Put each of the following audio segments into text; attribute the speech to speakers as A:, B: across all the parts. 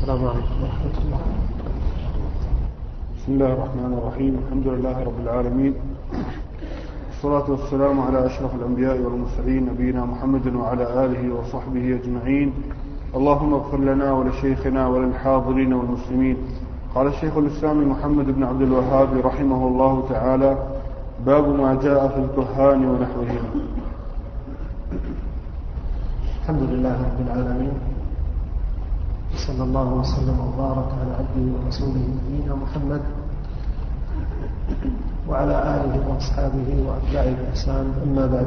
A: السلام عليكم ورحمة الله.
B: بسم الله الرحمن الرحيم. الحمد لله رب العالمين، والصلاة والسلام على أشرف الأنبياء والمرسلين نبينا محمد وعلى آله وصحبه أجمعين. اللهم اغفر لنا ولشيخنا وللحاضرين والمسلمين. قال الشيخ الإسلام محمد بن عبد الوهاب رحمه الله تعالى: باب ما جاء في الكهان ونحوهم.
A: الحمد لله رب العالمين، صلى الله وسلم وبارك على عبده ورسوله نبينا محمد وعلى آله وأصحابه وأتباعه بإحسان. أما بعد،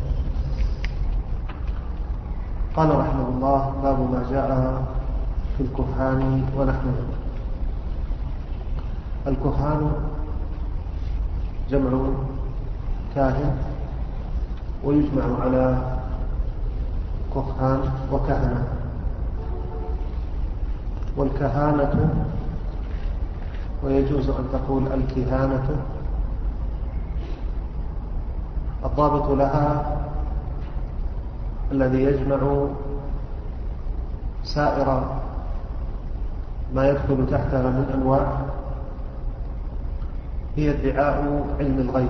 A: قال رحمه الله: باب ما جاء في الكهان ونحوهم. الكهان جمع كاهن، ويجمع على كهان وكهنة. والكهانة، ويجوز أن تقول الكهانة، الضابط لها الذي يجمع سائر ما يدخل تحتها من أنواع، هي ادعاء علم الغيب.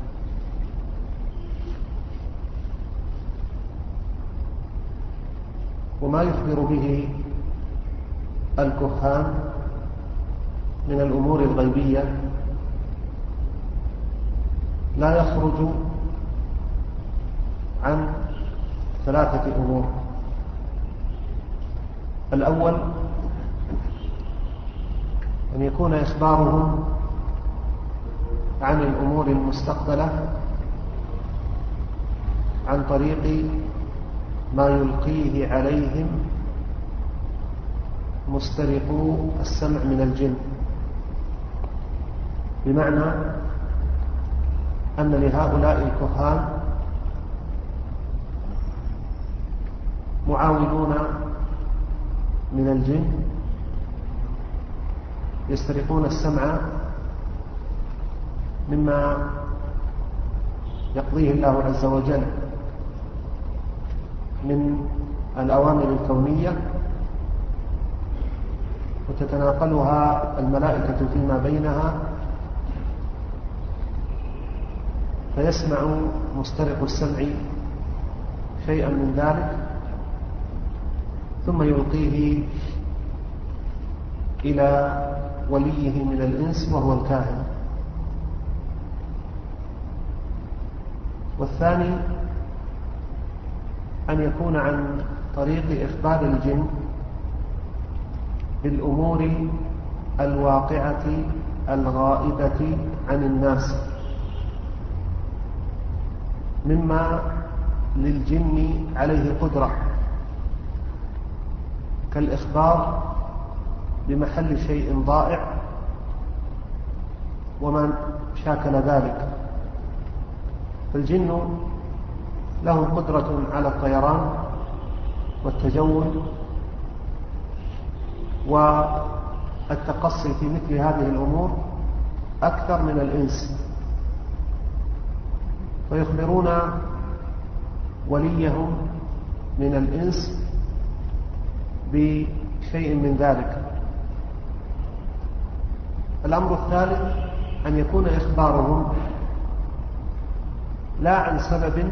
A: وما يخبر به الكهان من الأمور الغيبية لا يخرج عن ثلاثة أمور. الأول أن يكون إخبارهم عن الأمور المستقبلة عن طريق ما يلقيه عليهم مسترقو السمع من الجن، بمعنى أن لهؤلاء الكهان معاونون من الجن يسترقون السمع مما يقضيه الله عز وجل من الأوامر الكونية، وتتناقلها الملائكة فيما بينها، فيسمع مسترق السمع شيئا من ذلك ثم يلقيه إلى وليه من الإنس وهو الكاهن. والثاني أن يكون عن طريق إخبار الجن بالأمور الواقعة الغائبة عن الناس، مما للجن عليه قدرة، كالإخبار بمحل شيء ضائع وما شاكل ذلك. فالجن له قدرة على الطيران والتجول والتقصي في مثل هذه الأمور أكثر من الإنس، فيخبرون وليهم من الإنس بشيء من ذلك. الأمر الثالث أن يكون إخبارهم لا عن سبب،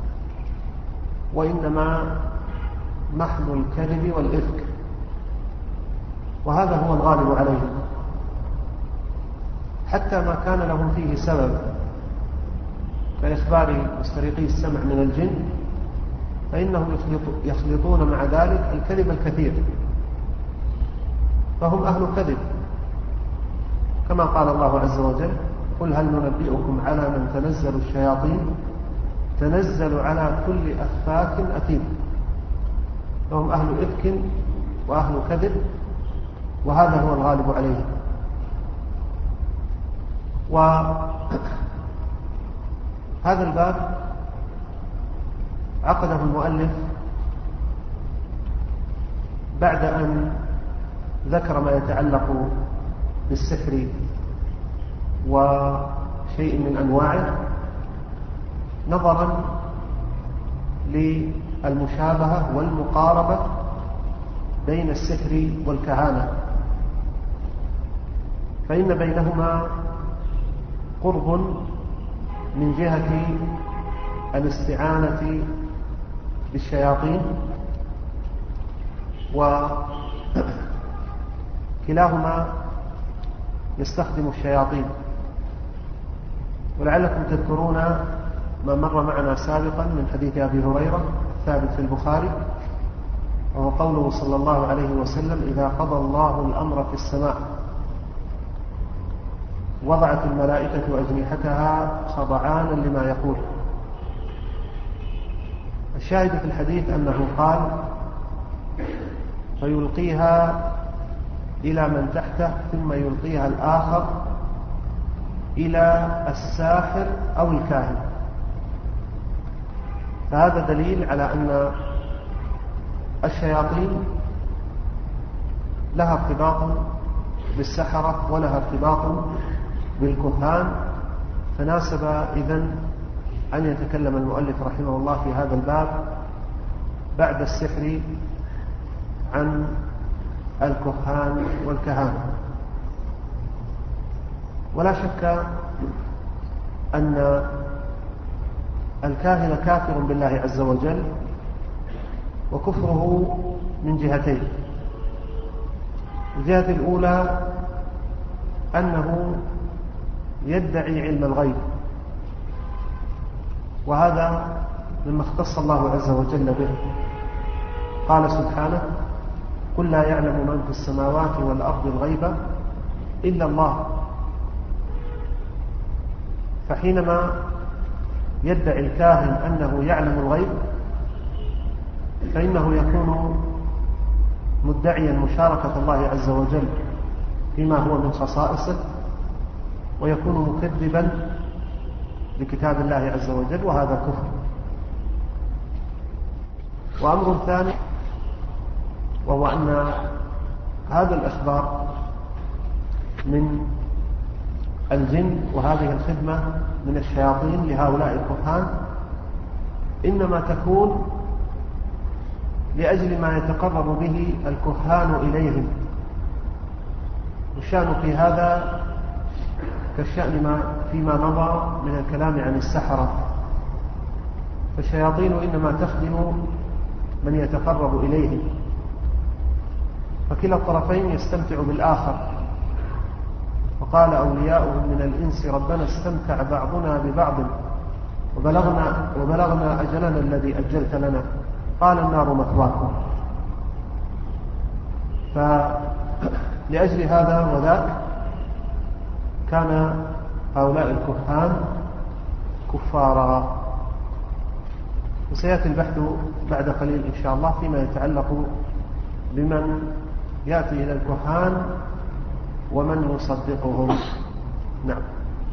A: وإنما محض الكذب والإفك، وهذا هو الغالب عليهم. حتى ما كان لهم فيه سبب كإخبار مسترقي السمع من الجن، فإنهم يخلطون مع ذلك الكذب الكثير، فهم أهل كذب، كما قال الله عز وجل: قل هل ننبئكم على من تنزل الشياطين تنزل على كل أفاك أثيم. فهم أهل إفك وأهل كذب، وهذا هو الغالب عليهم. وهذا الباب عقده المؤلف بعد أن ذكر ما يتعلق بالسحر وشيء من أنواعه، نظرا للمشابهة والمقاربة بين السحر والكهانة، فإن بينهما قرب من جهة الاستعانة بالشياطين، وكلاهما يستخدم الشياطين. ولعلكم تذكرون ما مر معنا سابقا من حديث أبي هريرة ثابت في البخاري، وهو قوله صلى الله عليه وسلم: إذا قضى الله الأمر في السماء وضعت الملائكة أجنحتها خضعانا لما يقول. الشاهد في الحديث أنه قال: فيلقيها إلى من تحته ثم يلقيها الآخر إلى الساحر أو الكاهن. فهذا دليل على أن الشياطين لها ارتباط بالسحرة ولها ارتباط بالكهان، فناسب إذن أن يتكلم المؤلف رحمه الله في هذا الباب بعد السحر عن الكهان والكهانة. ولا شك أن الكاهن كافر بالله عز وجل، وكفره من جهتين. الجهة الأولى أنه يدعي علم الغيب، وهذا مما اختص الله عز وجل به. قال سبحانه: قل لا يعلم من في السماوات والأرض الغيب إلا الله. فحينما يدعي الكاهن أنه يعلم الغيب فإنه يكون مدعيا مشاركة الله عز وجل فيما هو من خصائصه، ويكون مكذبا لكتاب الله عز وجل، وهذا كفر. وأمر ثاني وهو أن هذا الإخبار من الجن وهذه الخدمة من الشياطين لهؤلاء الكهان إنما تكون لأجل ما يتقرب به الكهان إليهم. والشأن في هذا كالشأن ما فيما مضى من الكلام عن السحرة، فالشياطين إنما تخدم من يتقرب إليهم، فكلا الطرفين يستمتع بالآخر. وقال أولياؤهم من الإنس: ربنا استمتع بعضنا ببعض وبلغنا أجلنا الذي أجلت لنا، قال النار مثواكم. فلأجل هذا وذاك كان هؤلاء الكهان كفارا. وسيأتي البحث بعد قليل إن شاء الله فيما يتعلق بمن يأتي إلى الكهان ومن يصدقهم. نعم.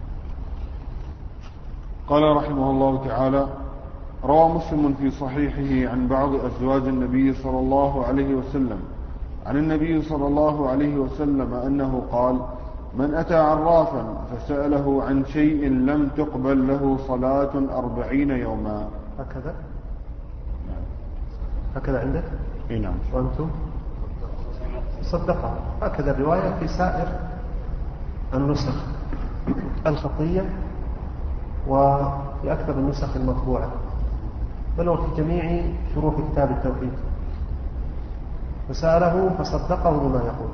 B: قال رحمه الله تعالى: روى مسلم في صحيحه عن بعض أزواج النبي صلى الله عليه وسلم عن النبي صلى الله عليه وسلم أنه قال: من أتى عرافا فسأله عن شيء لم تقبل له صلاة 40 يوما.
A: هكذا؟ هكذا عندك؟
B: نعم.
A: وأنتم؟ صدقها. هكذا الرواية في سائر النسخ الخطية وفي أكثر النسخ المطبوعة، بل وفي جميع شروح كتاب التوحيد. فسأله فصدقه بما يقول.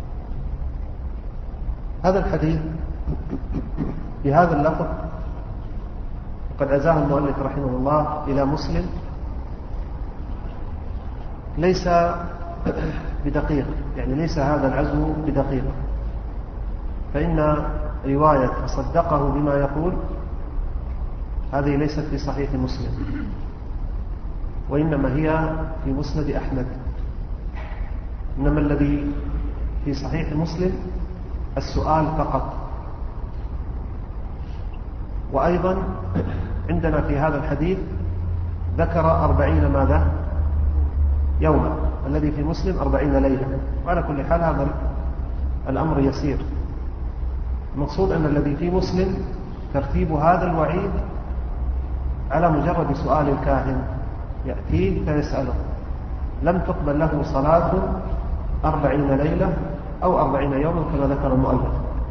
A: هذا الحديث بهذا اللفظ وقد عزاه المؤلف رحمه الله إلى مسلم ليس بدقيق، يعني ليس هذا العزو بدقيق، فإن رواية فصدقه بما يقول هذه ليست في صحيح مسلم، وإنما هي في مسند أحمد. إنما الذي في صحيح مسلم السؤال فقط. وأيضا عندنا في هذا الحديث ذكر 40 ماذا؟ يوما، الذي في مسلم 40 ليلة. وعلى كل حال هذا الأمر يسير. المقصود أن الذي في مسلم ترتيب هذا الوعيد على مجرد سؤال الكاهن، يأتيه فيسأله. لم تقبل له صلاة 40 ليلة أو 40 يوما كما ذكر المؤلف.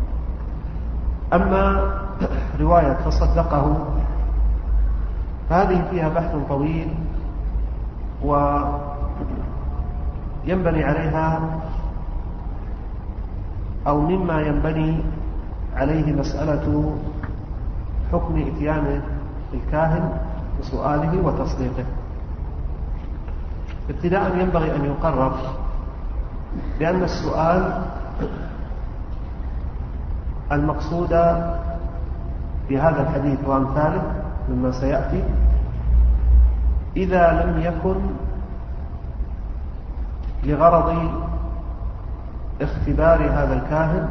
A: أما رواية فصدقه فهذه فيها بحث طويل وينبني عليها أو مما ينبني عليه مسألة حكم إتيان الكاهن بسؤاله وتصديقه. ابتداء ينبغي أن يقرر بأن السؤال المقصود في هذا الحديث وأمثاله مما سيأتي إذا لم يكن لغرض اختبار هذا الكاهن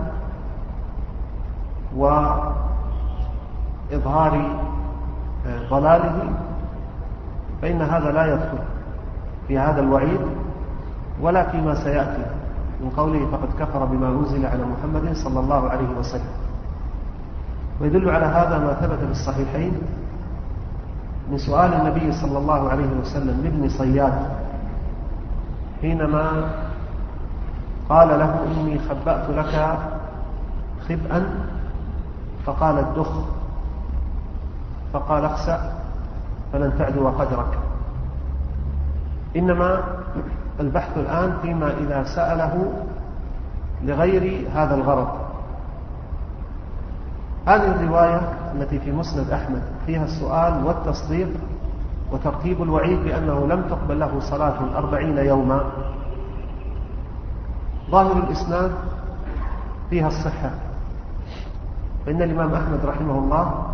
A: وإظهار ضلاله فإن هذا لا يدخل في هذا الوعيد ولا فيما سيأتي من قوله فقد كفر بما أنزل على محمد صلى الله عليه وسلم. ويدل على هذا ما ثبت في الصحيحين من سؤال النبي صلى الله عليه وسلم لابن صياد حينما قال له إني خبأت لك خبئا فقال الدخ فقال اخسأ فلن تعدو قدرك. إنما البحث الآن فيما إذا سأله لغير هذا الغرض. هذه الرواية التي في مسند أحمد فيها السؤال والتصديق وترتيب الوعيد بأنه لم تقبل له صلاة 40 يوما. ظاهر الإسناد فيها الصحة، فإن الإمام أحمد رحمه الله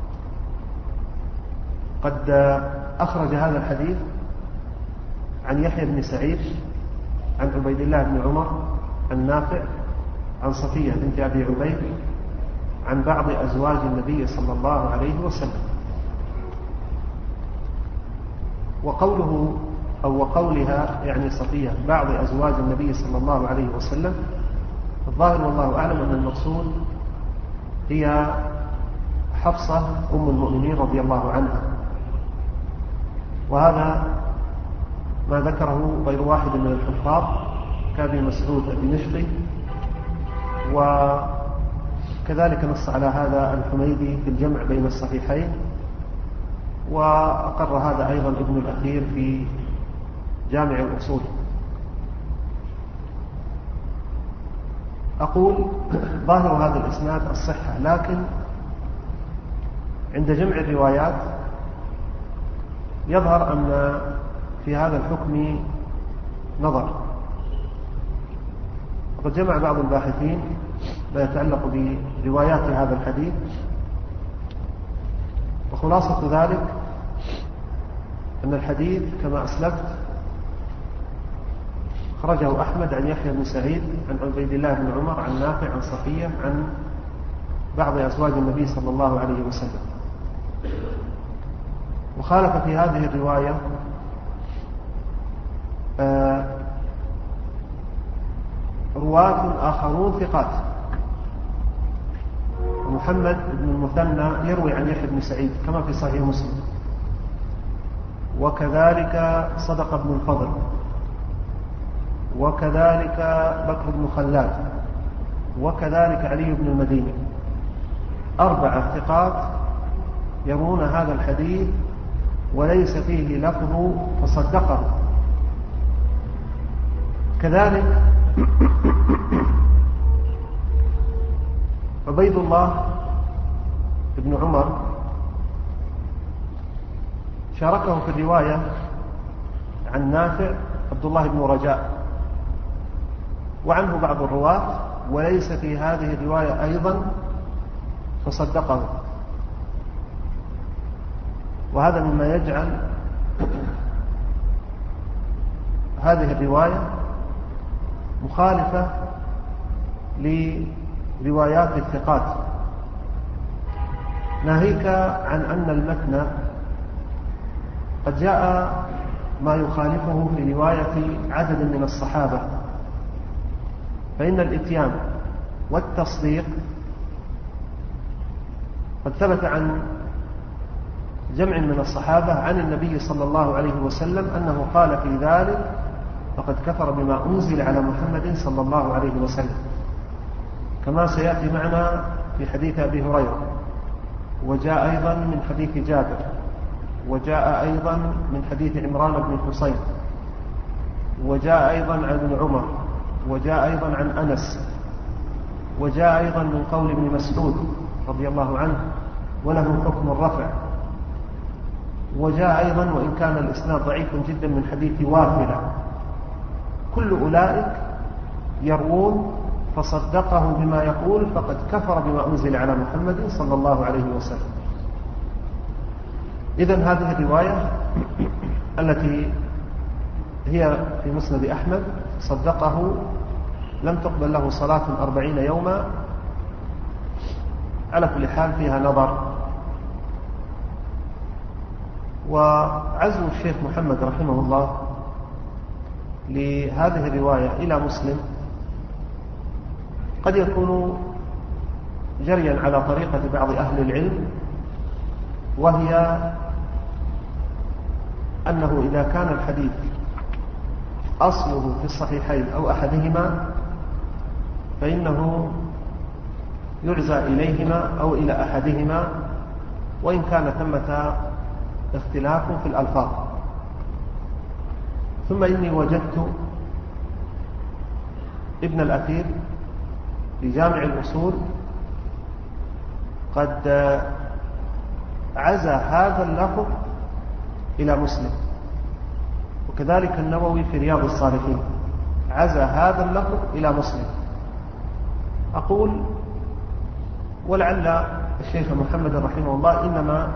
A: قد أخرج هذا الحديث عن يحيى بن سعيد عن عبيد الله بن عمر عن نافع عن صفية بنت أبي عبيد عن بعض أزواج النبي صلى الله عليه وسلم. وقوله أو وقولها يعني صفية بعض أزواج النبي صلى الله عليه وسلم، الظاهر والله أعلم أن المقصود هي حفصة أم المؤمنين رضي الله عنها، وهذا ما ذكره غير واحد من الحفاظ كابن مسعود الدمشقي، وكذلك نص على هذا الحميدي في الجمع بين الصحيحين، وأقر هذا أيضا ابن الأثير في جامع الأصول. أقول ظاهر هذا الإسناد الصحة، لكن عند جمع الروايات يظهر أن في هذا الحكم نظر. وقد جمع بعض الباحثين ما يتعلق بروايات هذا الحديث، وخلاصة ذلك أن الحديث كما أسلفت خرجه أحمد عن يحيى بن سعيد عن عبيد الله بن عمر عن نافع عن صفية عن بعض أزواج النبي صلى الله عليه وسلم. وخالف في هذه الرواية رواة آخرون ثقات. محمد بن المثنى يروي عن يحيى بن سعيد كما في صحيح مسلم، وكذلك صدق بن الفضل، وكذلك بكر بن خلاد، وكذلك علي بن المديني، 4 ثقات يروون هذا الحديث وليس فيه لفظ فصدقه. كذلك عبيد الله بن عمر شاركه في الرواية عن نافع عبد الله بن رجاء وعنه بعض الرواة، وليس في هذه الرواية أيضا فصدقه. وهذا مما يجعل هذه الرواية مخالفة لروايات الثقات، ناهيك عن أن المتن قد جاء ما يخالفه في رواية عدد من الصحابة، فإن الإتيان والتصديق قد ثبت عن جمع من الصحابة عن النبي صلى الله عليه وسلم أنه قال في ذلك فقد كفر بما أنزل على محمد صلى الله عليه وسلم، كما سيأتي معنا في حديث أبي هريرة، وجاء أيضا من حديث جابر، وجاء أيضا من حديث عمران بن حصين، وجاء أيضا عن ابن عمر، وجاء أيضا عن أنس، وجاء أيضا من قول ابن مسعود رضي الله عنه وله حكم الرفع، وجاء أيضا وإن كان الإسناد ضعيف جدا من حديث وافلة. كل أولئك يروون فصدقه بما يقول فقد كفر بما أنزل على محمد صلى الله عليه وسلم. إذن هذه الرواية التي هي في مسند أحمد صدقه لم تقبل له صلاة 40 يوما، على كل حال فيها نظر. وعزو الشيخ محمد رحمه الله لهذه الرواية إلى مسلم قد يكون جريا على طريقة بعض أهل العلم، وهي أنه إذا كان الحديث أصله في الصحيحين أو أحدهما فإنه يعزى إليهما أو إلى أحدهما، وإن كان ثمة اختلاف في الألفاظ. ثم إني وجدت ابن الأثير في جامع الأصول قد عزى هذا اللفظ إلى مسلم، وكذلك النووي في رياض الصالحين عزى هذا اللفظ إلى مسلم. أقول ولعل الشيخ محمد رحمه الله إنما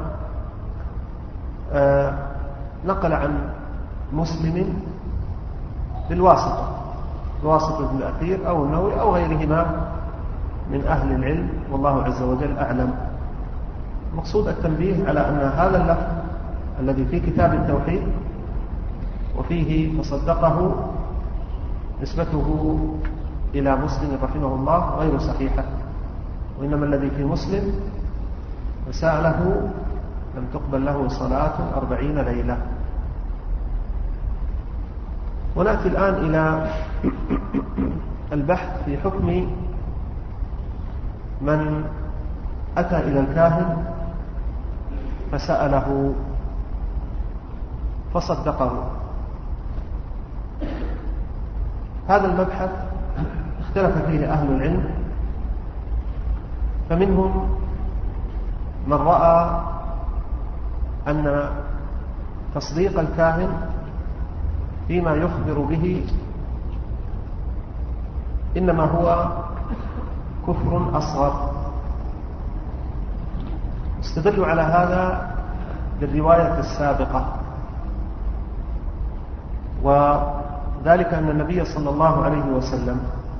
A: نقل عن مسلم بالواسطة، بواسطة ابن الأثير أو النووي أو غيرهما من أهل العلم، والله عز وجل أعلم. مقصود التنبيه على أن هذا اللفظ الذي في كتاب التوحيد وفيه فصدقه نسبته إلى مسلم رحمه الله غير صحيحة، وإنما الذي في مسلم وسأله لم تقبل له صلاة 40 ليلة. ونأتي الآن إلى البحث في حكم من أتى إلى الكاهن فسأله فصدقه. هذا المبحث اختلف فيه أهل العلم، فمنهم من رأى أن تصديق الكاهن فيما يخبر به إنما هو كفر أصغر. استدلوا على هذا بالرواية السابقة، وذلك أن النبي صلى الله عليه وسلم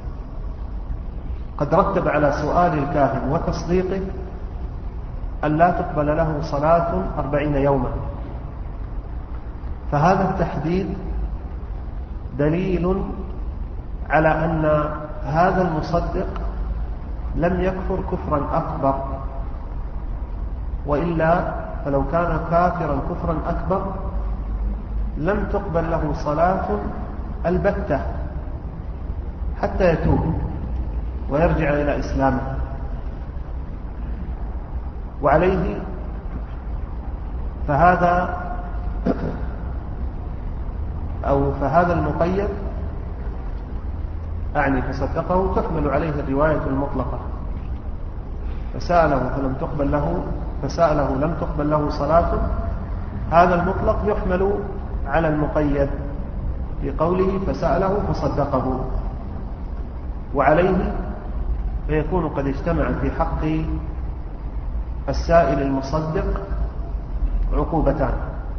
A: قد رتب على سؤال الكاهن وتصديقه أن لا تقبل له صلاة 40 يوما، فهذا التحديد دليل على أن هذا المصدق لم يكفر كفرا أكبر، وإلا فلو كان كافرا كفرا أكبر لم تقبل له صلاة البتة حتى يتوب ويرجع إلى إسلامه. وعليه فهذا المقيد أعني فصدقه تحمل عليه الرواية المطلقة، فسأله لم تقبل له صلاة. هذا المطلق يحمل على المقيد في قوله فسأله فصدقه، وعليه فيكون قد اجتمع في حق السائل المصدق عقوبتان: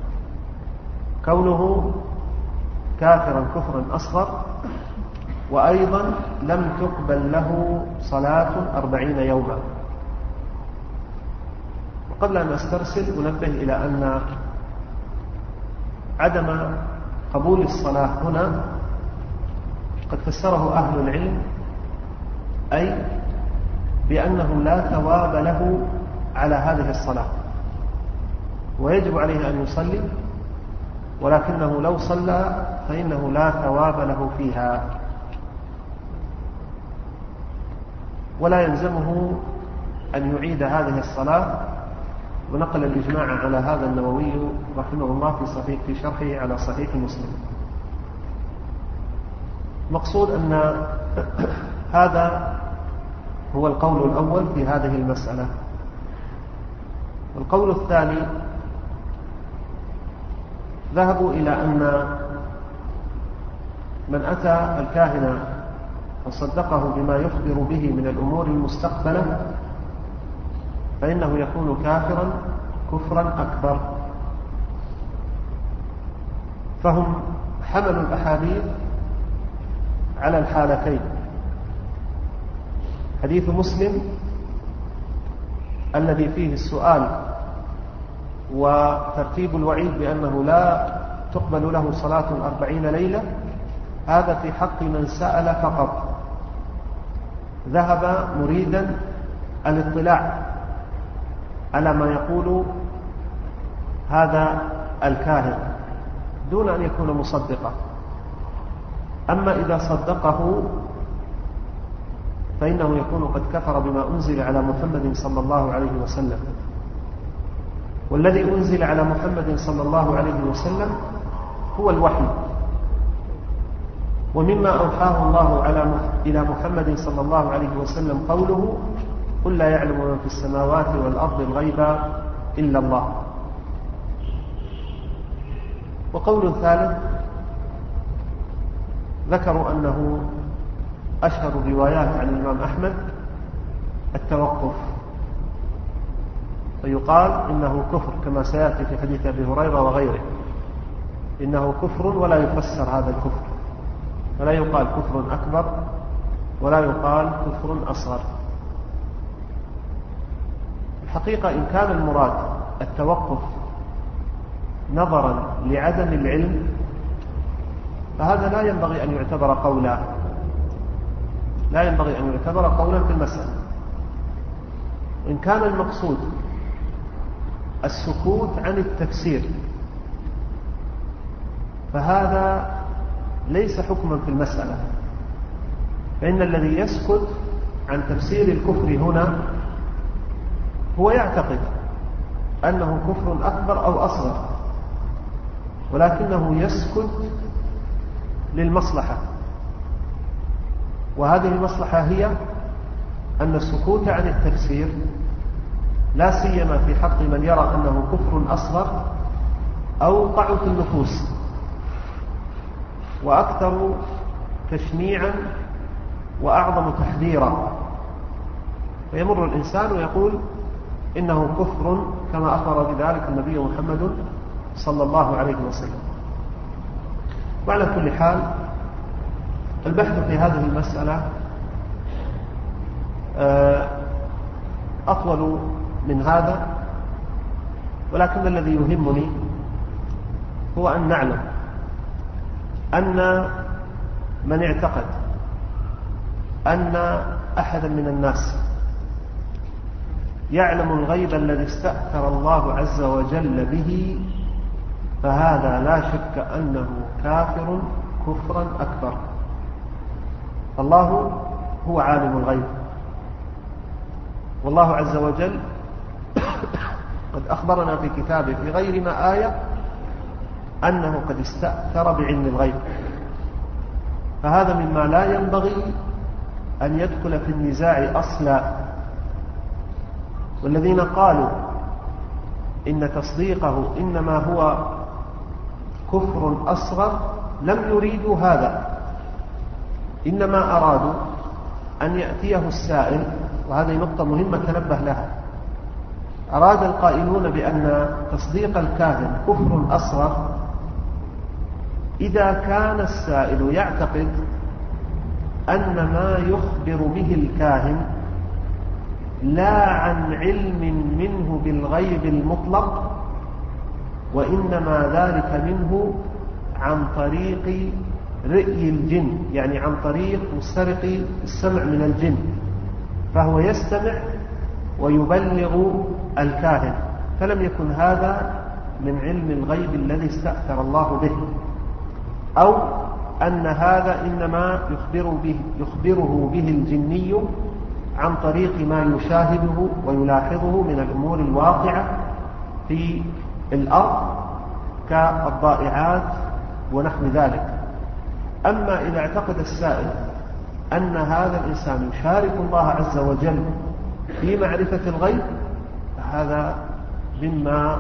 A: كونه كافرا كفرا أصغر، وأيضا لم تقبل له صلاة 40 يوما. وقبل أن أسترسل أنبه إلى أن عدم قبول الصلاة هنا قد فسره أهل العلم، أي بأنه لا ثواب له على هذه الصلاة، ويجب عليه أن يصلي، ولكنه لو صلى فإنه لا ثواب له فيها، ولا يلزمه أن يعيد هذه الصلاة. ونقل الإجماع على هذا النووي رحمه الله في شرحه على صحيح مسلم. مقصود أن هذا هو القول الأول في هذه المسألة. القول الثاني ذهبوا إلى أن من أتى الكاهن وصدقه بما يخبر به من الأمور المستقبلة فإنه يكون كافرا كفرا أكبر. فهم حملوا الأحاديث على الحالتين: حديث مسلم الذي فيه السؤال وترتيب الوعيد بأنه لا تقبل له صلاة 40 ليلة، هذا في حق من سأل فقط، ذهب مريدا الاطلاع على ما يقول هذا الكاهن دون أن يكون مصدقا. أما إذا صدقه فإنه يكون قد كفر بما أنزل على محمد صلى الله عليه وسلم، والذي أنزل على محمد صلى الله عليه وسلم هو الوحي. ومما أوحاه الله إلى محمد صلى الله عليه وسلم قوله: قل لا يعلم من في السماوات والأرض الغيب إلا الله. وقول ثالث ذكروا أنه أشهر الروايات عن الإمام أحمد التوقف، فيقال إنه كفر كما سيأتي في حديث أبي هريرة وغيره، إنه كفر ولا يفسر هذا الكفر، فلا يقال كفر أكبر ولا يقال كفر أصغر. الحقيقة إن كان المراد التوقف نظرا لعدم العلم فهذا لا ينبغي أن يعتبر قولا، لا ينبغي أن يعتبر قولا في المسألة. إن كان المقصود السكوت عن التفسير فهذا ليس حكما في المسألة، فإن الذي يسكت عن تفسير الكفر هنا هو يعتقد أنه كفر أكبر أو أصغر، ولكنه يسكت للمصلحة، وهذه المصلحة هي أن السكوت عن التفسير لا سيما في حق من يرى أنه كفر أصغر أوقع في النفوس وأكثر تشنيعا وأعظم تحذيرا، فيمر الإنسان ويقول إنه كفر كما أخبر بذلك النبي محمد صلى الله عليه وسلم. وعلى كل حال البحث في هذه المسألة أطول من هذا، ولكن الذي يهمني هو أن نعلم أن من اعتقد أن أحدا من الناس يعلم الغيب الذي استأثر الله عز وجل به فهذا لا شك أنه كافر كفرا أكبر. الله هو عالم الغيب، والله عز وجل قد أخبرنا في كتابه في غير ما آية أنه قد استأثر بعلم الغيب، فهذا مما لا ينبغي أن يدخل في النزاع أصلا. والذين قالوا إن تصديقه إنما هو كفر أصغر لم يريدوا هذا، إنما أرادوا أن يأتيه السائل، وهذه نقطة مهمة تنبه لها. أراد القائلون بأن تصديق الكاهن كفر أصغر إذا كان السائل يعتقد أن ما يخبر به الكاهن لا عن علم منه بالغيب المطلق، وإنما ذلك منه عن طريق رئي الجن، يعني عن طريق مسترق السمع من الجن، فهو يستمع ويبلغ الكاهن، فلم يكن هذا من علم الغيب الذي استأثر الله به. أو أن هذا إنما يخبره به الجني عن طريق ما يشاهده ويلاحظه من الأمور الواقعة في الأرض كالضائعات ونحو ذلك. أما إذا اعتقد السائل أن هذا الإنسان يشارك الله عز وجل في معرفة الغيب، فهذا مما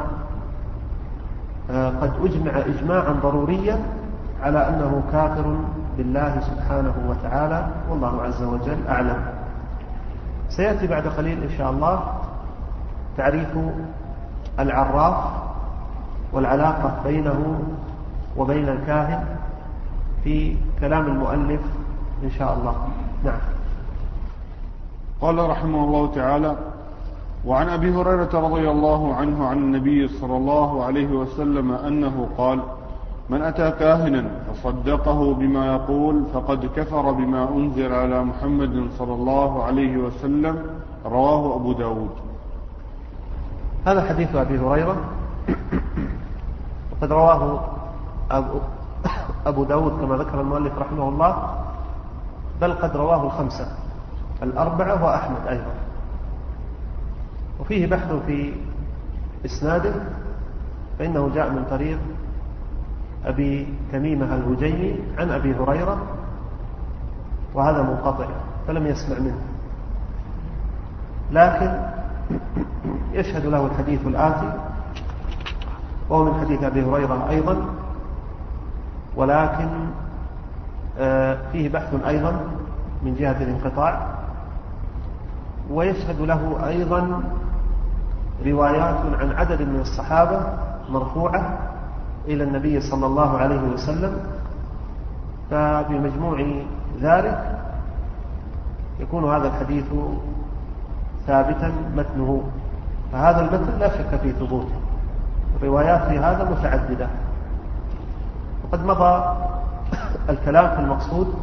A: قد أجمع إجماعا ضروريا على أنه كافر بالله سبحانه وتعالى، والله عز وجل أعلم. سيأتي بعد قليل إن شاء الله تعريف العراف والعلاقة بينه وبين الكاهن في كلام المؤلف إن شاء الله. نعم.
B: قال رحمه الله تعالى: وعن أبي هريرة رضي الله عنه عن النبي صلى الله عليه وسلم أنه قال: من أتى كاهنا فصدقه بما يقول فقد كفر بما أنزل على محمد صلى الله عليه وسلم. رواه أبو داود.
A: هذا حديث أبي هريرة، وقد رواه أبو داود كما ذكر المؤلف رحمه الله، بل قد رواه الخمسة الأربعة وأحمد أيضا. وفيه بحث في إسناده، فإنه جاء من طريق أبي تميمة الهجيمي عن أبي هريرة، وهذا منقطع فلم يسمع منه، لكن يشهد له الحديث الآتي وهو من حديث أبي هريرة أيضا، ولكن فيه بحث أيضا من جهة الانقطاع، ويشهد له أيضا روايات عن عدد من الصحابة مرفوعة إلى النبي صلى الله عليه وسلم. فبمجموع ذلك يكون هذا الحديث ثابتا متنه، فهذا المتن لا شك في ثبوته. الروايات في هذا متعددة، وقد مضى الكلام في المقصود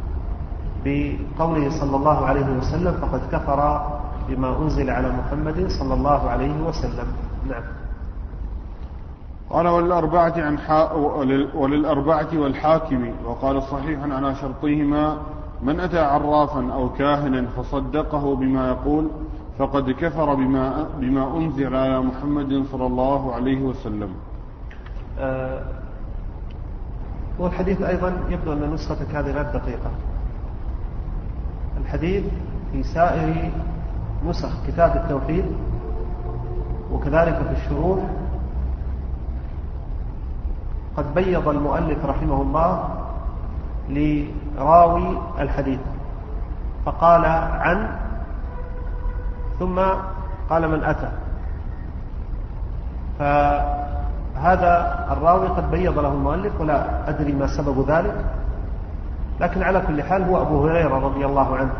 A: بقوله صلى الله عليه وسلم فقد كفر بما أنزل على محمد صلى الله عليه وسلم. نعم.
B: قال وللأربعة والحاكم، وقال صحيحا على شرطهما: من أتى عرافا أو كاهنا فصدقه بما يقول فقد كفر بما أنزل على محمد صلى الله عليه وسلم.
A: والحديث أيضا يبدو أن نسختك هذه غير دقيقة. الحديث في سائر نسخ كتاب التوحيد وكذلك في الشروح قد بيض المؤلف رحمه الله لراوي الحديث، فقال عن، ثم قال من أتى، فهذا الراوي قد بيض له المؤلف ولا أدري ما سبب ذلك، لكن على كل حال هو أبو هريرة رضي الله عنه،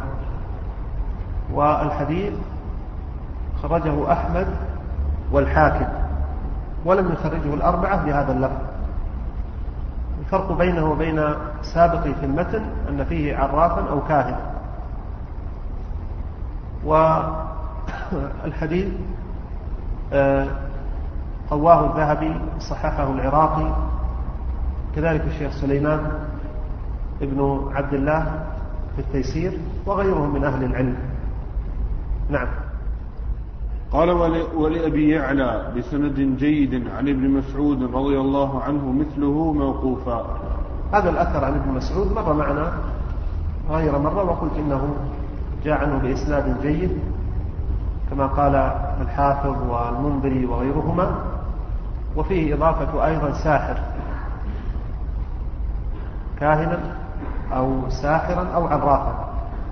A: والحديث خرجه أحمد والحاكم، ولم يخرجه الأربعة بهذا اللفظ. الفرق بينه وبين سابقي في المتن أن فيه عرافا أو كاهن. والحديث قواه الذهبي، صححه العراقي، كذلك الشيخ سليمان ابن عبد الله في التيسير، وغيرهم من أهل العلم. نعم.
B: قال ولأبي يعلى بسند جيد عن ابن مسعود رضي الله عنه مثله موقوفا.
A: هذا الأثر عن ابن مسعود مر معنا غير مرة، وقلت إنه جاء عنه بإسناد جيد كما قال الحافظ والمنذري وغيرهما، وفيه إضافة أيضا ساحر، كاهنا أو ساحرا أو عرافا.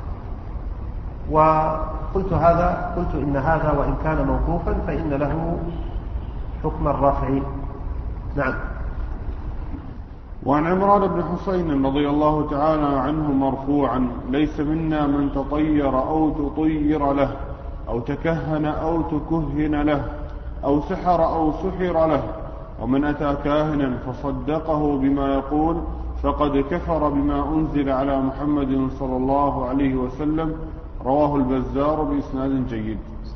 A: وقلت إن هذا وإن كان موقوفا فإن له حكم الرفع. نعم.
B: وعن عمران بن حسين رضي الله تعالى عنه مرفوعا: ليس منا من تطير أو تطير له أو تكهن أو تكهن له أو سحر أو سحر له، ومن أتى كاهنا فصدقه بما يقول فقد كفر بما أنزل على محمد صلى الله عليه وسلم. رواه البزار بإسناد جيد.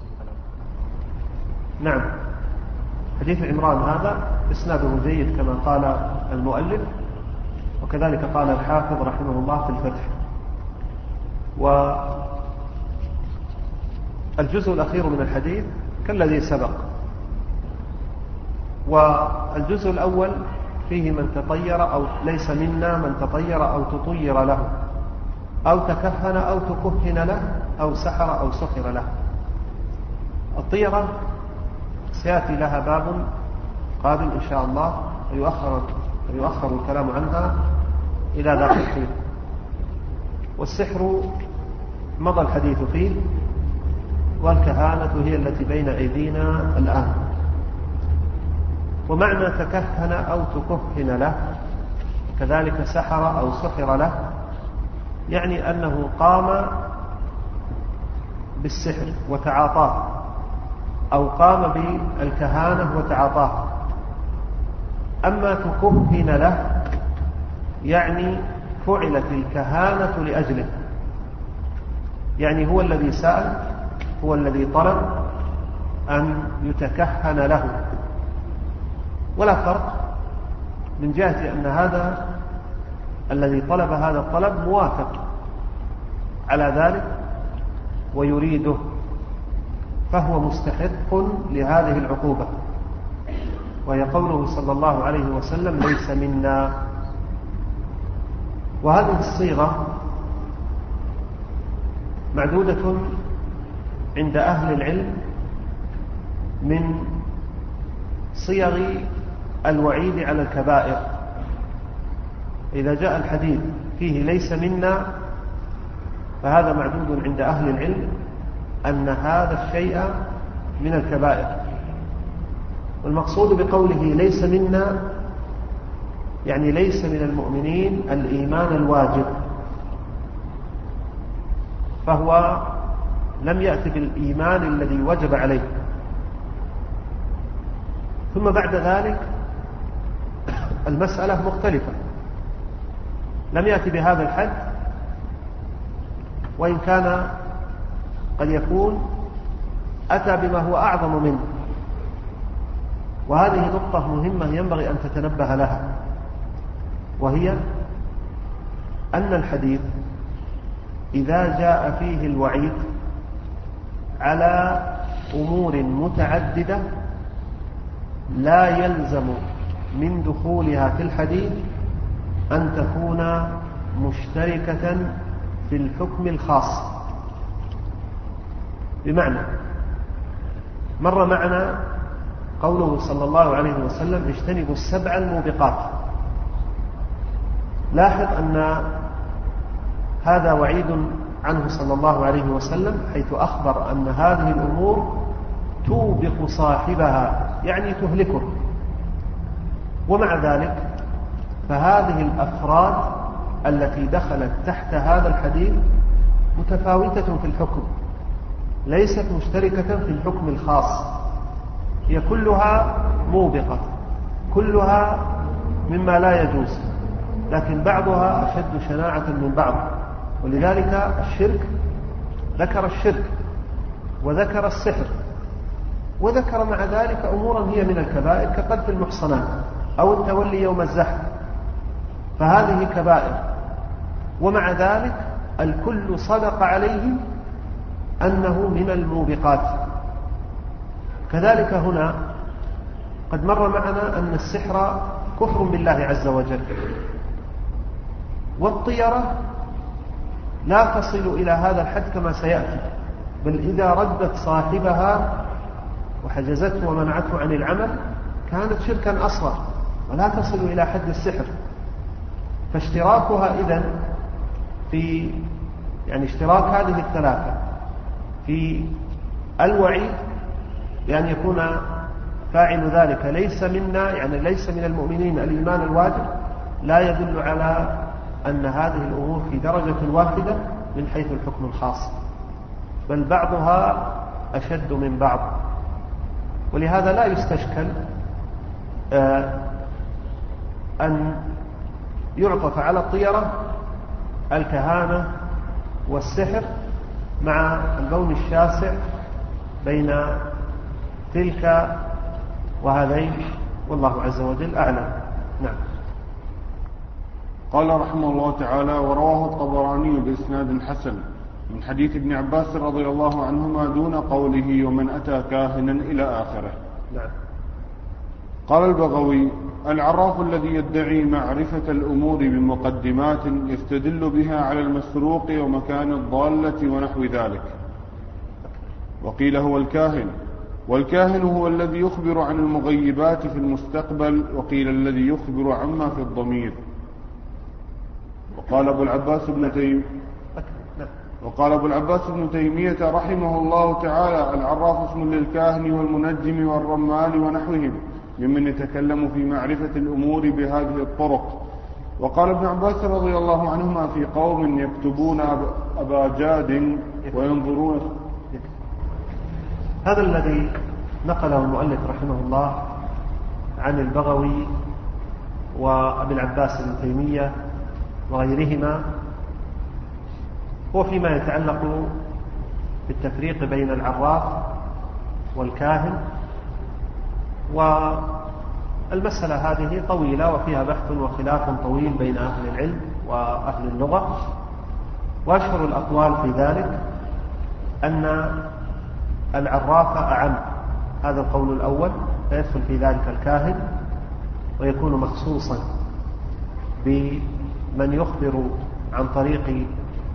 A: نعم. حديث عمران هذا إسناده جيد كما قال المؤلف، وكذلك قال الحافظ رحمه الله في الفتح. والجزء الأخير من الحديث كالذي سبق. والجزء الأول فيه من تطير أو ليس منا من تطير أو تطير له أو تكهن أو تكهن له أو سحر أو سحر له. الطيرة سيأتي لها باب قادم إن شاء الله، ويؤخر الكلام عنها إلى ذاك الحين. والسحر مضى الحديث فيه، والكهانة هي التي بين أيدينا الآن. ومعنى تكهن أو تكهن له كذلك سحر أو سحر له، يعني أنه قام بالسحر وتعاطاه، أو قام بالكهانة وتعاطاه. أما تكهن له يعني فعلت الكهانة لأجله، يعني هو الذي سأل، هو الذي طلب أن يتكهن له. ولا فرق من جهة أن هذا الذي طلب هذا الطلب موافق على ذلك ويريده، فهو مستحق لهذه العقوبة، وهي قوله صلى الله عليه وسلم ليس منا. وهذه الصيغة معدودة عند أهل العلم من صيغ الوعيد على الكبائر. إذا جاء الحديث فيه ليس منا فهذا معدود عند أهل العلم أن هذا الشيء من الكبائر. والمقصود بقوله ليس منا يعني ليس من المؤمنين الإيمان الواجب، فهو لم يأتي بالإيمان الذي وجب عليه. ثم بعد ذلك المسألة مختلفة، لم يأتي بهذا الحد، وإن كان قد يكون أتى بما هو أعظم منه. وهذه نقطة مهمة ينبغي أن تتنبه لها، وهي أن الحديث إذا جاء فيه الوعيد على أمور متعددة لا يلزم من دخولها في الحديث أن تكون مشتركة في الحكم الخاص. بمعنى مر معنا قوله صلى الله عليه وسلم اجتنبوا السبع الموبقات. لاحظ أن هذا وعيد عنه صلى الله عليه وسلم، حيث أخبر أن هذه الأمور توبق صاحبها يعني تهلكه. ومع ذلك فهذه الأفراد التي دخلت تحت هذا الحديث متفاوتة في الحكم، ليست مشتركة في الحكم الخاص، هي كلها موبقة، كلها مما لا يجوز، لكن بعضها أشد شناعة من بعض. ولذلك الشرك ذكر الشرك وذكر السحر، وذكر مع ذلك أمورا هي من الكبائر كقذف المحصنات أو التولي يوم الزحف، فهذه كبائر. ومع ذلك الكل صدق عليه أنه من الموبقات. كذلك هنا قد مر معنا أن السحر كفر بالله عز وجل، والطيرة لا تصل إلى هذا الحد كما سيأتي، بل إذا ردت صاحبها وحجزته ومنعته عن العمل كانت شركا أصغر ولا تصل إلى حد السحر. فاشتراكها إذن في اشتراك هذه الثلاثة في الوعيد بأن يكون فاعل ذلك ليس منا، يعني ليس من المؤمنين الإيمان الواجب، لا يدل على أن هذه الأمور في درجة واحدة من حيث الحكم الخاص، بل بعضها أشد من بعض. ولهذا لا يستشكل أن يعطف على الطيرة الكهانة والسحر مع البون الشاسع بين تلك وهذين، والله عز وجل أعلم. نعم.
B: قال رحمه الله تعالى: ورواه الطبراني بإسناد حسن من حديث ابن عباس رضي الله عنهما دون قوله ومن أتى كاهنا إلى آخره.
A: نعم.
B: قال البغوي: العراف الذي يدعي معرفة الأمور بمقدمات يستدل بها على المسروق ومكان الضالة ونحو ذلك. وقيل هو الكاهن، والكاهن هو الذي يخبر عن المغيبات في المستقبل، وقيل الذي يخبر عما في الضمير. وقال أبو العباس بن تيمية رحمه الله تعالى: العراف اسم للكاهن والمنجم والرمال ونحوهم ممن يتكلم في معرفة الأمور بهذه الطرق. وقال ابن عباس رضي الله عنهما في قوم يكتبون أباجاد وينظرون.
A: هذا الذي نقله المؤلف رحمه الله عن البغوي وأبي العباس بن تيمية وغيرهما هو فيما يتعلق بالتفريق بين العراف والكاهن، والمسألة هذه طويلة وفيها بحث وخلاف طويل بين أهل العلم وأهل اللغة، وأشهر الأقوال في ذلك أن العراف أعم. هذا القول الأول، فيدخل في ذلك الكاهن ويكون مخصوصا بمن يخبر عن طريق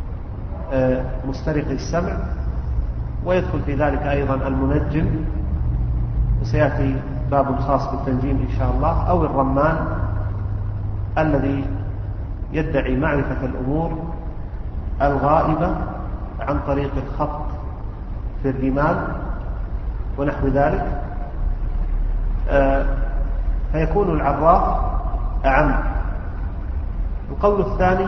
A: مسترق السمع، ويدخل في ذلك أيضا المنجم، وسيأتي باب خاص بالتنجيم إن شاء الله، أو الرمان الذي يدعي معرفة الأمور الغائبة عن طريق الخط في الرمال ونحو ذلك، فيكون العراف أعم. القول الثاني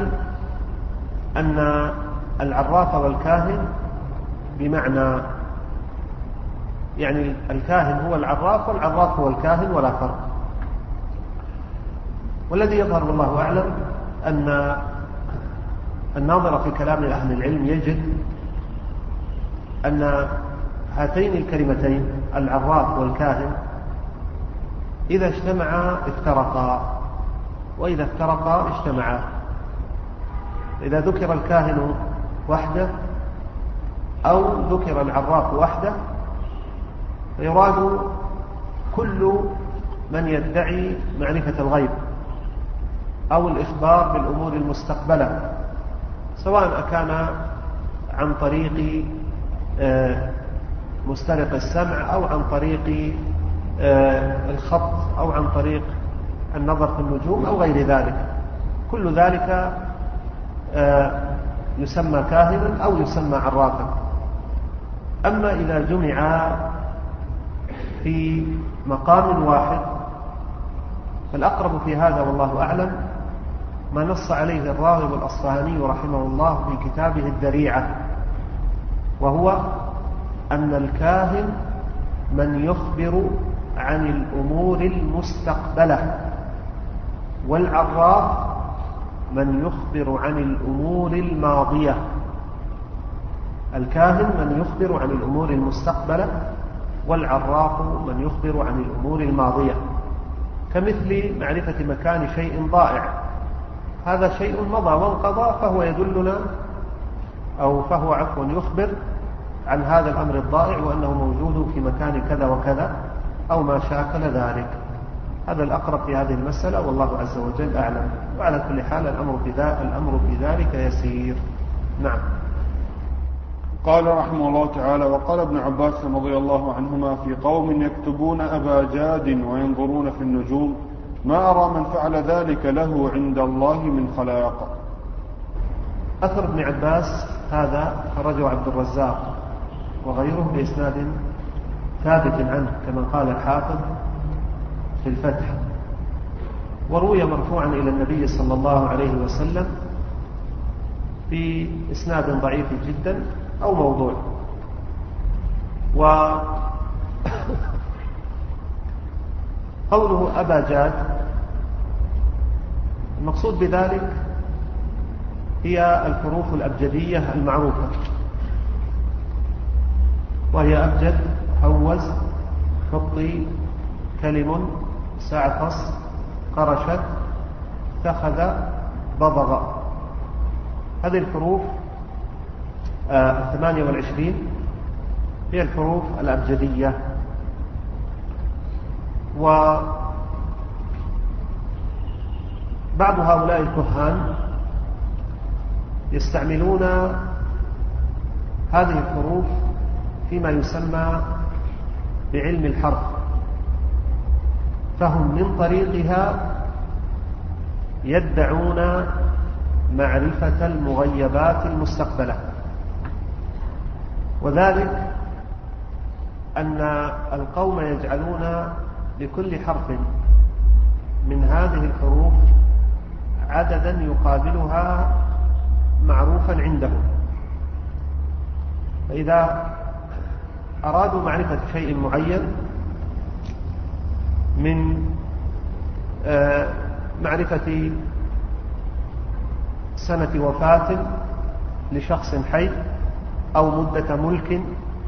A: أن العراف والكاهن بمعنى، يعني الكاهن هو العراف والعراف هو الكاهن ولا فرق. والذي يظهر والله أعلم أن الناظر في كلام أهل العلم يجد أن هاتين الكلمتين العراف والكاهن إذا اجتمعا افترقا، وإذا افترقا اجتمعا. إذا ذكر الكاهن وحده أو ذكر العراف وحده فيراد كل من يدعي معرفة الغيب أو الإخبار بالأمور المستقبلة، سواء كان عن طريق مسترق السمع أو عن طريق الخط أو عن طريق النظر في النجوم أو غير ذلك. كل ذلك يسمى كاهنا أو يسمى عرافا. أما إذا جمع في مقام واحد فالأقرب في هذا والله أعلم ما نص عليه الراغب الأصفهاني رحمه الله في كتابه الذريعة، وهو أن الكاهن من يخبر عن الأمور المستقبلة، والعراف من يخبر عن الأمور الماضية. الكاهن من يخبر عن الأمور المستقبلة، والعراف من يخبر عن الأمور الماضية، كمثل معرفة مكان شيء ضائع. هذا شيء مضى وانقضى، فهو يدلنا أو فهو يخبر عن هذا الأمر الضائع وأنه موجود في مكان كذا وكذا أو ما شاكل ذلك. هذا الأقرب في هذه المسألة والله عز وجل أعلم. وعلى كل حال الأمر في ذلك يسير. نعم.
B: قال رحمه الله تعالى: وقال ابن عباس رضي الله عنهما في قوم يكتبون أباجاد وينظرون في النجوم: ما أرى من فعل ذلك له عند الله من خلاق.
A: أثر ابن عباس هذا خرجه عبد الرزاق وغيره بإسناد ثابت عنه كما قال الحافظ في الفتح، وروي مرفوعا إلى النبي صلى الله عليه وسلم بإسناد ضعيف جدا أو موضوع. وقوله أبا جاد المقصود بذلك هي الحروف الأبجدية المعروفة، وهي أبجد، حوز، حطي، كلم، سعفص، قرشت، اتخذ، ضضغ. هذه الحروف 28 هي الحروف الأبجدية. وبعض هؤلاء الكهان يستعملون هذه الحروف فيما يسمى بعلم الحرف، فهم من طريقها يدعون معرفة المغيبات المستقبلة، وذلك أن القوم يجعلون لكل حرف من هذه الحروف عددا يقابلها معروفا عندهم، فإذا أرادوا معرفة شيء معين من معرفة سنة وفاة لشخص حي أو مدة ملك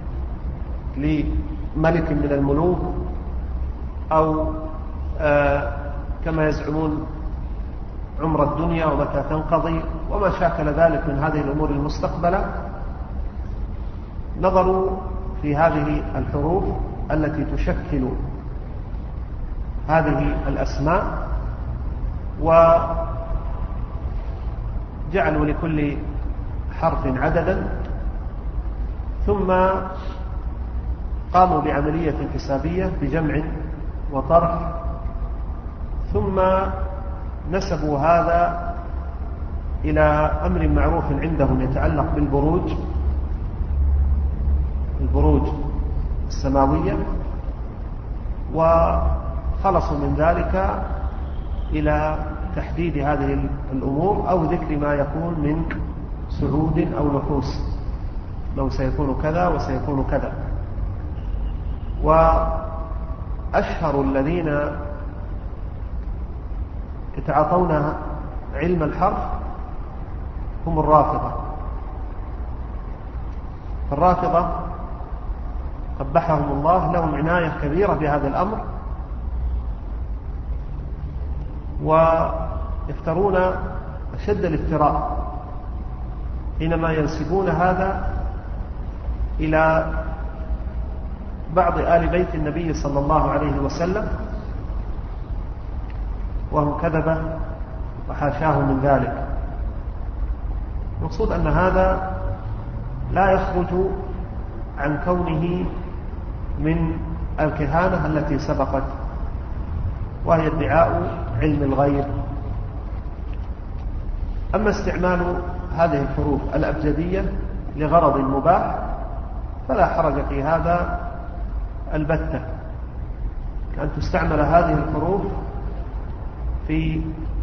A: لملك من الملوك، أو كما يزعمون عمر الدنيا ومتى تنقضي وما شاكل ذلك من هذه الأمور المستقبلة، نظروا في هذه الحروف التي تشكل هذه الأسماء وجعلوا لكل حرف عددا، ثم قاموا بعملية حسابية بجمع وطرح، ثم نسبوا هذا إلى أمر معروف عندهم يتعلق بالبروج السماوية، وخلصوا من ذلك إلى تحديد هذه الأمور أو ذكر ما يكون من سعود أو نحوس، لو سيكون كذا وسيكون كذا. وأشهر الذين يتعاطون علم الحرف هم الرافضة. الرافضة قبحهم الله لهم عناية كبيرة بهذا الأمر، ويفترون أشد الافتراء حينما ينسبون هذا إلى بعض آل بيت النبي صلى الله عليه وسلم، وهم كذبة وحاشاه من ذلك. المقصود أن هذا لا يخرج عن كونه من الكهانة التي سبقت، وهي ادعاء علم الغيب. أما استعمال هذه الحروف الأبجدية لغرض مباح فلا حرج في هذا البتة، أن تستعمل هذه الحروف في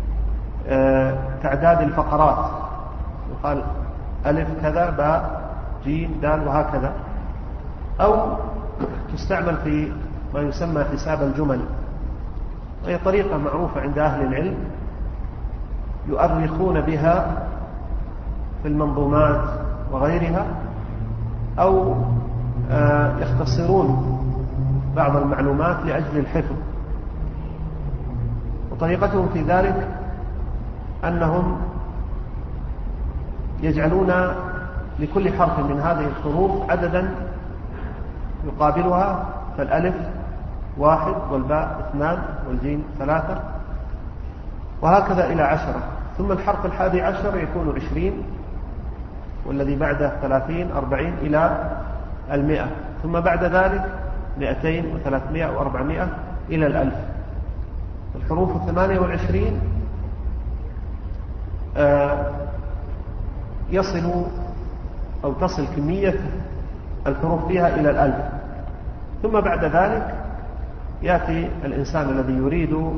A: تعداد الفقرات، يقال ألف كذا باء جيم دال وهكذا، أو تستعمل في ما يسمى حساب الجمل، وهي طريقة معروفة عند أهل العلم يؤرخون بها في المنظومات وغيرها، أو يختصرون بعض المعلومات لأجل الحفظ. وطريقتهم في ذلك أنهم يجعلون لكل حرف من هذه الحروف عددا يقابلها، فالألف 1 والباء 2 والجيم 3، وهكذا إلى 10. ثم الحرف 11 يكون 20، والذي بعده 30 40 إلى 100، ثم بعد ذلك 200 و300 و400 إلى 1000. الحروف 28 تصل كمية الحروف فيها إلى 1000. ثم بعد ذلك يأتي الإنسان الذي يريد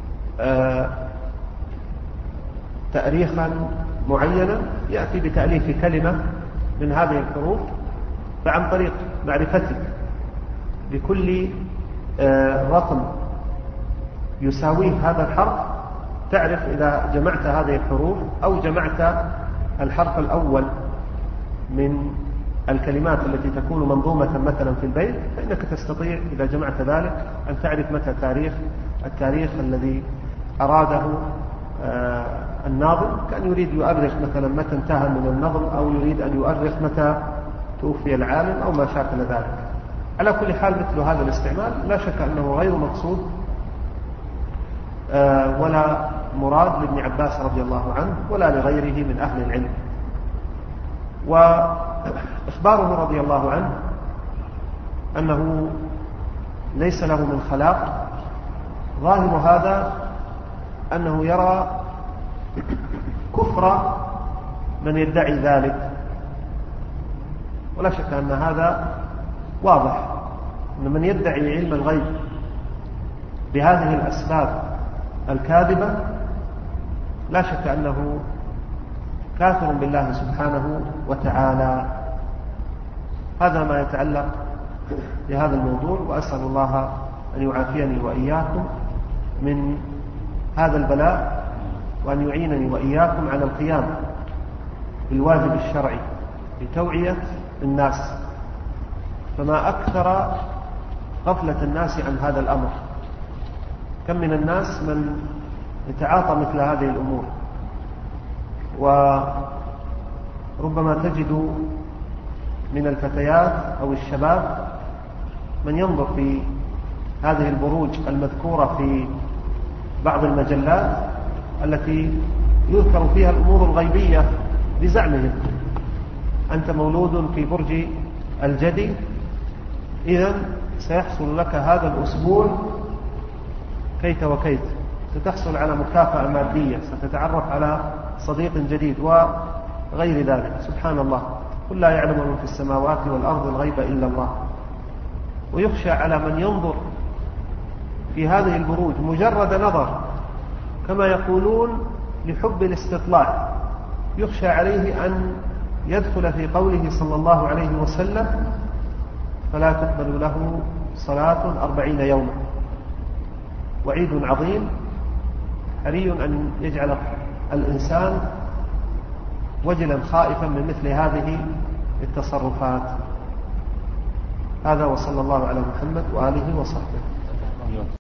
A: تأريخا معينا، يأتي بتأليف كلمة من هذه الحروف، فعن طريق معرفتك بكل رقم يساويه هذا الحرف تعرف إذا جمعت هذه الحروف أو جمعت الحرف الأول من الكلمات التي تكون منظومة مثلا في البيت، فإنك تستطيع إذا جمعت ذلك أن تعرف متى التاريخ الذي أراده الناظم، كان يريد يؤرخ مثلا متى انتهى من النظم، أو يريد أن يؤرخ متى توفي العالم أو ما شاكل ذلك. على كل حال مثل هذا الاستعمال لا شك أنه غير مقصود ولا مراد لابن عباس رضي الله عنه ولا لغيره من أهل العلم. وإخباره رضي الله عنه أنه ليس له من خلاق، ظاهر هذا أنه يرى كفر من يدعي ذلك، ولا شك أن هذا واضح، أن من يدعي علم الغيب بهذه الأسباب الكاذبة لا شك أنه كافر بالله سبحانه وتعالى. هذا ما يتعلق بهذا الموضوع، وأسأل الله أن يعافيني وإياكم من هذا البلاء، وأن يعينني وإياكم على القيام بالواجب الشرعي لتوعية الناس. فما أكثر غفلة الناس عن هذا الأمر، كم من الناس من يتعاطى مثل هذه الأمور، وربما تجد من الفتيات أو الشباب من ينظر في هذه البروج المذكورة في بعض المجلات التي يذكر فيها الأمور الغيبية بزعمهم: أنت مولود في برج الجدي، إذن سيحصل لك هذا الأسبوع كيت وكيت، ستحصل على مكافأة مادية، ستتعرف على صديق جديد وغير ذلك. سبحان الله، قل لا يعلم من في السماوات والأرض الغيب إلا الله. ويخشى على من ينظر في هذه البروج مجرد نظر، كما يقولون لحب الاستطلاع، يخشى عليه أن يدخل في قوله صلى الله عليه وسلم: فلا تقبل له صلاة 40 يوما. وعيد عظيم حري أن يجعل الإنسان وجلا خائفا من مثل هذه التصرفات. هذا، وصلى الله على محمد وآله وصحبه.